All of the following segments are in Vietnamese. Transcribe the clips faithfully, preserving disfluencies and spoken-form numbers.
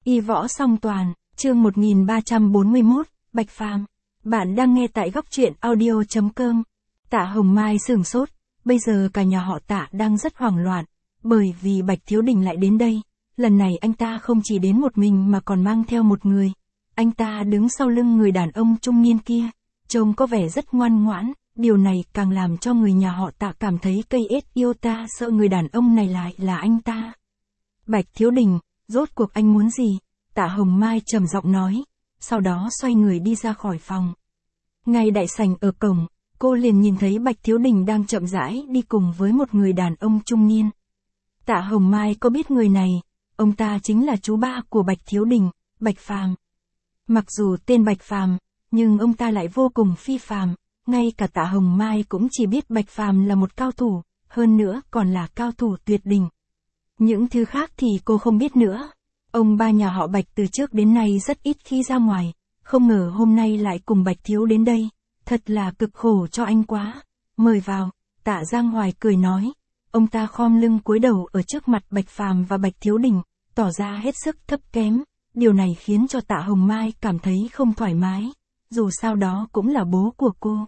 Y võ song toàn, chương một nghìn ba trăm bốn mươi mốt, Bạch Phàm. Bạn đang nghe tại góc truyện audio chấm com. Tạ Hồng Mai sửng sốt, bây giờ cả nhà họ Tạ đang rất hoảng loạn, bởi vì Bạch Thiếu Đình lại đến đây. Lần này anh ta không chỉ đến một mình mà còn mang theo một người. Anh ta đứng sau lưng người đàn ông trung niên kia, trông có vẻ rất ngoan ngoãn, điều này càng làm cho người nhà họ Tạ cảm thấy cây ết yêu ta, sợ người đàn ông này lại là anh ta. Bạch Thiếu Đình, rốt cuộc anh muốn gì? Tạ Hồng Mai trầm giọng nói, sau đó xoay người đi ra khỏi phòng. Ngay đại sảnh ở cổng, cô liền nhìn thấy Bạch Thiếu Đình đang chậm rãi đi cùng với một người đàn ông trung niên. Tạ Hồng Mai có biết người này, ông ta chính là chú ba của Bạch Thiếu Đình, Bạch Phàm. Mặc dù tên Bạch Phàm, nhưng ông ta lại vô cùng phi phàm, ngay cả Tạ Hồng Mai cũng chỉ biết Bạch Phàm là một cao thủ, hơn nữa còn là cao thủ tuyệt đỉnh. Những thứ khác thì cô không biết nữa. Ông ba nhà họ Bạch từ trước đến nay rất ít khi ra ngoài, không ngờ hôm nay lại cùng Bạch Thiếu đến đây, thật là cực khổ cho anh quá. Mời vào, Tạ Giang Hoài cười nói. Ông ta khom lưng cúi đầu ở trước mặt Bạch Phàm và Bạch Thiếu Đình, tỏ ra hết sức thấp kém. Điều này khiến cho Tạ Hồng Mai cảm thấy không thoải mái, dù sao đó cũng là bố của cô.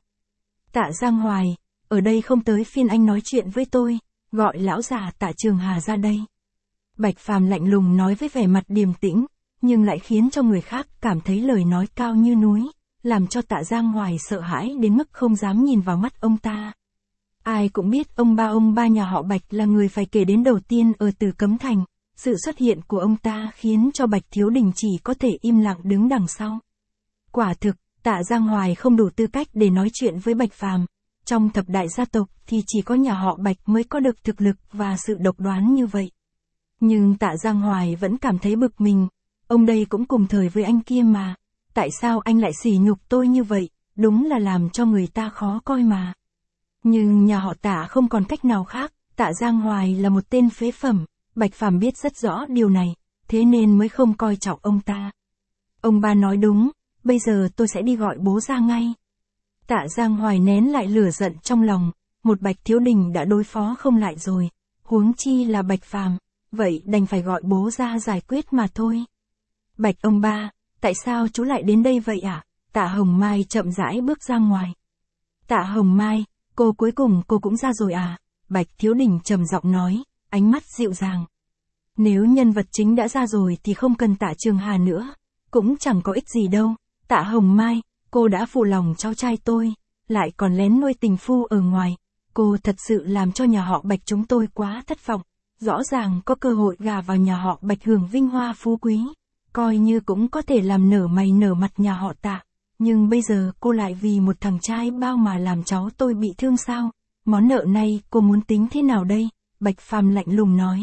Tạ Giang Hoài, ở đây không tới phiên anh nói chuyện với tôi, gọi lão già Tạ Trường Hà ra đây. Bạch Phàm lạnh lùng nói với vẻ mặt điềm tĩnh, nhưng lại khiến cho người khác cảm thấy lời nói cao như núi, làm cho Tạ Giang Hoài sợ hãi đến mức không dám nhìn vào mắt ông ta. Ai cũng biết ông ba ông ba nhà họ Bạch là người phải kể đến đầu tiên ở Tử Cấm Thành, sự xuất hiện của ông ta khiến cho Bạch Thiếu Đình chỉ có thể im lặng đứng đằng sau. Quả thực, Tạ Giang Hoài không đủ tư cách để nói chuyện với Bạch Phàm. Trong thập đại gia tộc thì chỉ có nhà họ Bạch mới có được thực lực và sự độc đoán như vậy. Nhưng Tạ Giang Hoài vẫn cảm thấy bực mình, ông đây cũng cùng thời với anh kia mà, tại sao anh lại sỉ nhục tôi như vậy, đúng là làm cho người ta khó coi mà. Nhưng nhà họ Tạ không còn cách nào khác, Tạ Giang Hoài là một tên phế phẩm, Bạch Phàm biết rất rõ điều này, thế nên mới không coi trọng ông ta. Ông ba nói đúng, bây giờ tôi sẽ đi gọi bố ra ngay. Tạ Giang Hoài nén lại lửa giận trong lòng, một Bạch Thiếu Đình đã đối phó không lại rồi, huống chi là Bạch Phàm, vậy đành phải gọi bố ra giải quyết mà thôi. Bạch ông ba, tại sao chú lại đến đây vậy ạ? À? Tạ Hồng Mai chậm rãi bước ra ngoài. Tạ Hồng Mai, cô cuối cùng cô cũng ra rồi à? Bạch Thiếu Đình trầm giọng nói, ánh mắt dịu dàng. Nếu nhân vật chính đã ra rồi thì không cần Tạ Trường Hà nữa, cũng chẳng có ích gì đâu. Tạ Hồng Mai, cô đã phụ lòng cháu trai tôi, lại còn lén nuôi tình phu ở ngoài. Cô thật sự làm cho nhà họ Bạch chúng tôi quá thất vọng. Rõ ràng có cơ hội gả vào nhà họ Bạch hưởng vinh hoa phú quý, coi như cũng có thể làm nở mày nở mặt nhà họ Tạ. Nhưng bây giờ cô lại vì một thằng trai bao mà làm cháu tôi bị thương sao? Món nợ này cô muốn tính thế nào đây? Bạch Phàm lạnh lùng nói.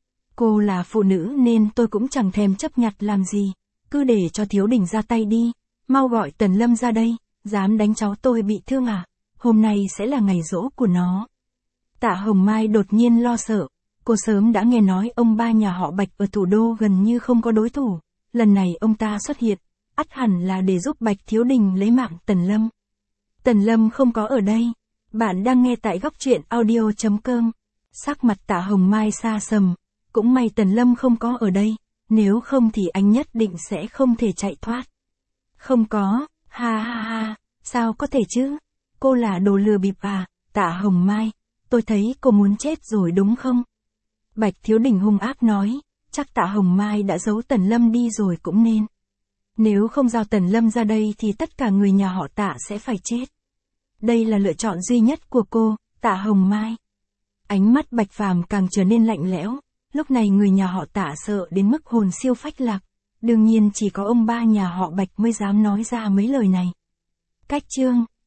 Cô là phụ nữ nên tôi cũng chẳng thèm chấp nhặt làm gì. Cứ để cho Thiếu Đình ra tay đi. Mau gọi Tần Lâm ra đây. Dám đánh cháu tôi bị thương à? Hôm nay sẽ là ngày giỗ của nó. Tạ Hồng Mai đột nhiên lo sợ. Cô sớm đã nghe nói ông ba nhà họ Bạch ở thủ đô gần như không có đối thủ. Lần này ông ta xuất hiện, ắt hẳn là để giúp Bạch Thiếu Đình lấy mạng Tần Lâm. Tần Lâm không có ở đây. Bạn đang nghe tại góc truyện audio chấm com. Sắc mặt Tạ Hồng Mai xa sầm. Cũng may Tần Lâm không có ở đây. Nếu không thì anh nhất định sẽ không thể chạy thoát. Không có, ha ha ha, sao có thể chứ? Cô là đồ lừa bịp à? Tạ Hồng Mai, tôi thấy cô muốn chết rồi đúng không? Bạch Thiếu Đình hung ác nói, chắc Tạ Hồng Mai đã giấu Tần Lâm đi rồi cũng nên. Nếu không giao Tần Lâm ra đây thì tất cả người nhà họ Tạ sẽ phải chết. Đây là lựa chọn duy nhất của cô, Tạ Hồng Mai. Ánh mắt Bạch Phàm càng trở nên lạnh lẽo, lúc này người nhà họ Tạ sợ đến mức hồn siêu phách lạc. Đương nhiên chỉ có ông ba nhà họ Bạch mới dám nói ra mấy lời này. Cách chương